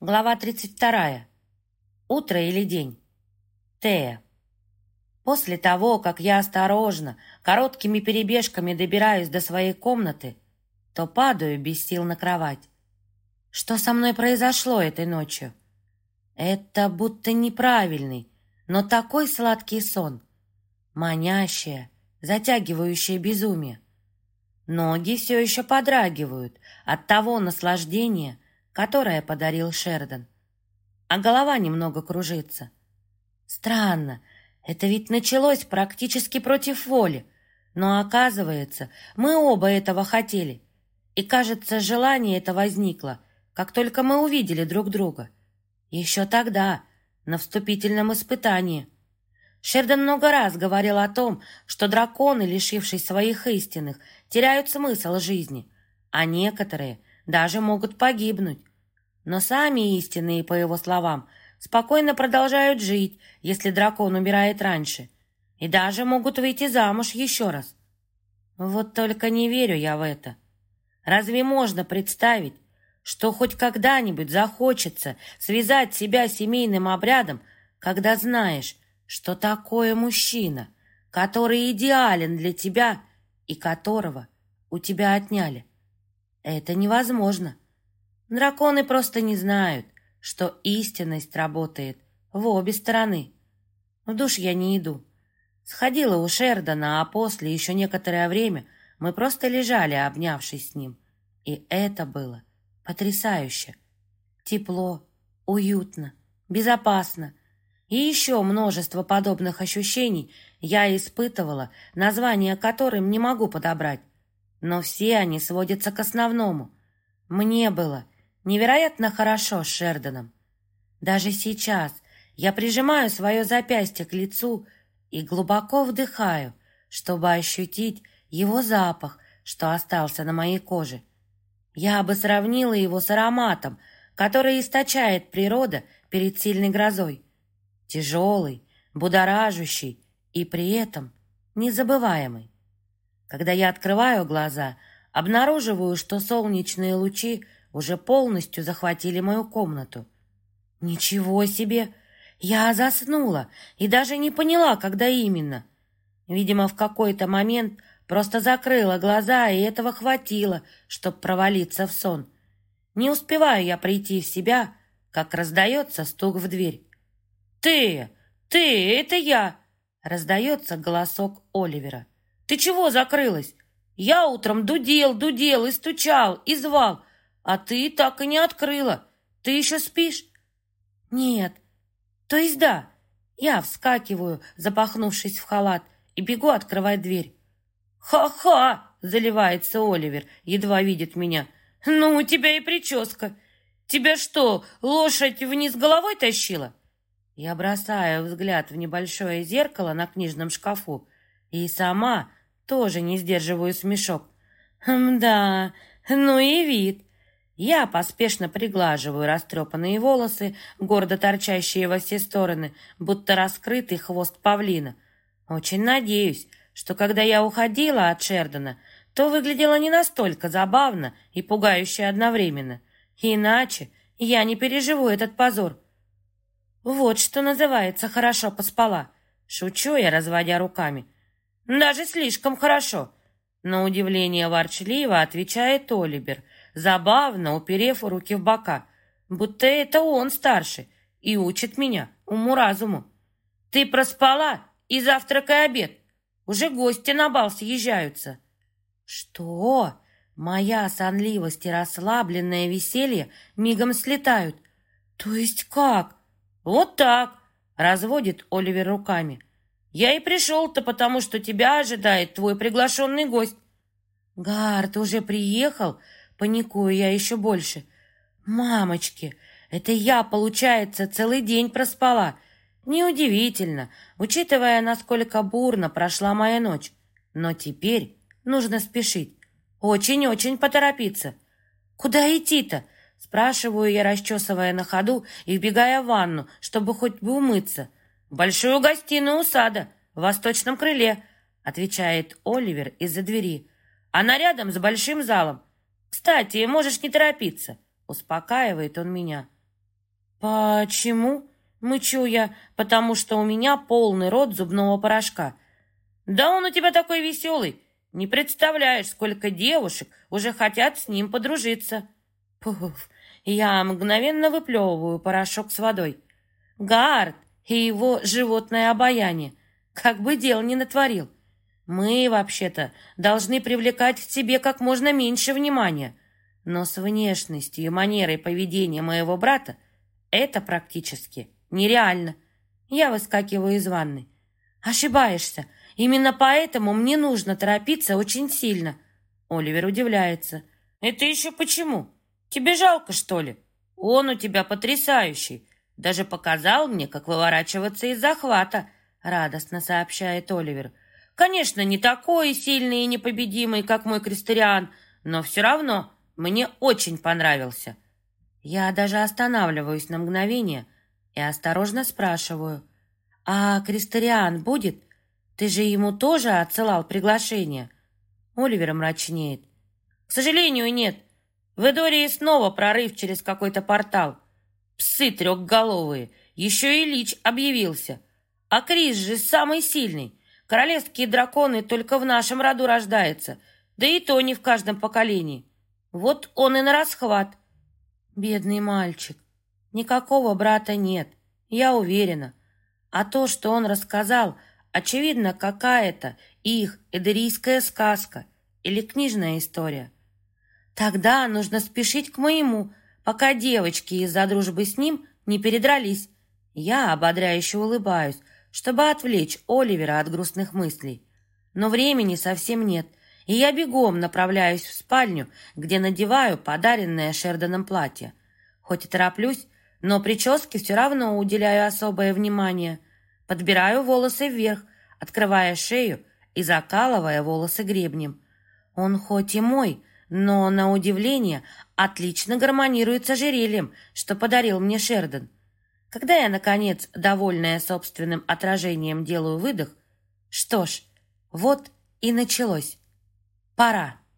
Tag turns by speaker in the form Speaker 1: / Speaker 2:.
Speaker 1: Глава 32. Утро или день. Тея. После того, как я осторожно, короткими перебежками добираюсь до своей комнаты, то падаю без сил на кровать. Что со мной произошло этой ночью? Это будто неправильный, но такой сладкий сон. Манящее, затягивающее безумие. Ноги все еще подрагивают от того наслаждения, которое подарил Шердан. А голова немного кружится. Странно, это ведь началось практически против воли, но оказывается, мы оба этого хотели. И, кажется, желание это возникло, как только мы увидели друг друга. Еще тогда, на вступительном испытании. Шердан много раз говорил о том, что драконы, лишившись своих истинных, теряют смысл жизни, а некоторые даже могут погибнуть. Но сами истинные, по его словам, спокойно продолжают жить, если дракон умирает раньше, и даже могут выйти замуж еще раз. Вот только не верю я в это. Разве можно представить, что хоть когда-нибудь захочется связать себя семейным обрядом, когда знаешь, что такое мужчина, который идеален для тебя и которого у тебя отняли? Это невозможно. Драконы просто не знают, что истинность работает в обе стороны. В душ я не иду. Сходила у Шердана, а после еще некоторое время мы просто лежали, обнявшись с ним. И это было потрясающе. Тепло, уютно, безопасно. И еще множество подобных ощущений я испытывала, названия которым не могу подобрать. Но все они сводятся к основному. Мне было невероятно хорошо с Шерданом. Даже сейчас я прижимаю свое запястье к лицу и глубоко вдыхаю, чтобы ощутить его запах, что остался на моей коже. Я бы сравнила его с ароматом, который источает природа перед сильной грозой. Тяжелый, будоражащий и при этом незабываемый. Когда я открываю глаза, обнаруживаю, что солнечные лучи уже полностью захватили мою комнату. Ничего себе! Я заснула и даже не поняла, когда именно. Видимо, в какой-то момент просто закрыла глаза, и этого хватило, чтобы провалиться в сон. Не успеваю я прийти в себя, как раздается стук в дверь. «Ты! Это я!» — раздается голосок Оливера. «Ты чего закрылась? Я утром дудел и стучал, и звал, а ты так и не открыла. Ты еще спишь?» «Нет. То есть да». Я вскакиваю, запахнувшись в халат, и бегу открывать дверь. «Ха-ха!» — заливается Оливер, едва видит меня. «Ну, у тебя и прическа. Тебя что, лошадь вниз головой тащила?» Я бросаю взгляд в небольшое зеркало на книжном шкафу и сама тоже не сдерживаю смешок. Да, ну и вид. Я поспешно приглаживаю растрепанные волосы, гордо торчащие во все стороны, будто раскрытый хвост павлина. Очень надеюсь, что когда я уходила от Шердана, то выглядела не настолько забавно и пугающе одновременно. Иначе я не переживу этот позор. Вот что называется «хорошо поспала». Шучу я, разводя руками. Даже слишком хорошо. На удивление ворчливо отвечает Оливер, забавно уперев руки в бока, будто это он старше и учит меня уму-разуму. «Ты проспала и завтракай обед. Уже гости на бал съезжаются». «Что?» Моя сонливость и расслабленное веселье мигом слетают. «То есть как?» «Вот так», — разводит Оливер руками. «Я и пришел-то, потому что тебя ожидает твой приглашенный гость». «Гард уже приехал?» — паникую я еще больше. «Мамочки, это я, получается, целый день проспала. Неудивительно, учитывая, насколько бурно прошла моя ночь. Но теперь нужно спешить. Очень-очень поторопиться. Куда идти-то?» Спрашиваю я, расчесывая на ходу и вбегая в ванну, чтобы хоть бы умыться. «В большую гостиную у сада, в восточном крыле», — отвечает Оливер из-за двери. «Она рядом с большим залом. Кстати, можешь не торопиться», — успокаивает он меня. «Почему?» — мычу я, потому что у меня полный рот зубного порошка. «Да он у тебя такой веселый! Не представляешь, сколько девушек уже хотят с ним подружиться!» Пуф! Я мгновенно выплевываю порошок с водой. Гард и его животное обаяние. Как бы дел не натворил. Мы, вообще-то, должны привлекать к себе как можно меньше внимания. Но с внешностью и манерой поведения моего брата это практически нереально. Я выскакиваю из ванны. Ошибаешься. Именно поэтому мне нужно торопиться очень сильно. Оливер удивляется. Это еще почему? Тебе жалко, что ли? Он у тебя потрясающий. Даже показал мне, как выворачиваться из захвата, радостно сообщает Оливер. Конечно, не такой сильный и непобедимый, как мой Кристиан, но все равно мне очень понравился. Я даже останавливаюсь на мгновение и осторожно спрашиваю. «А Кристиан будет? Ты же ему тоже отсылал приглашение?» Оливер мрачнеет. «К сожалению, нет. В Эдории снова прорыв через какой-то портал. Псы трехголовые. Еще и Лич объявился. А Крис же самый сильный. Королевские драконы только в нашем роду рождаются. Да и то не в каждом поколении. Вот он и на расхват». Бедный мальчик. Никакого брата нет, я уверена. А то, что он рассказал, очевидно, какая-то их эдерийская сказка или книжная история. Тогда нужно спешить к моему, пока девочки из-за дружбы с ним не передрались. Я ободряюще улыбаюсь, чтобы отвлечь Оливера от грустных мыслей. Но времени совсем нет, и я бегом направляюсь в спальню, где надеваю подаренное Шерданом платье. Хоть и тороплюсь, но прическе все равно уделяю особое внимание. Подбираю волосы вверх, открывая шею и закалывая волосы гребнем. Он хоть и мой, но, на удивление, отлично гармонирует с ожерельем, что подарил мне Шердан. Когда я, наконец, довольная собственным отражением, делаю выдох, что ж, вот и началось. Пора.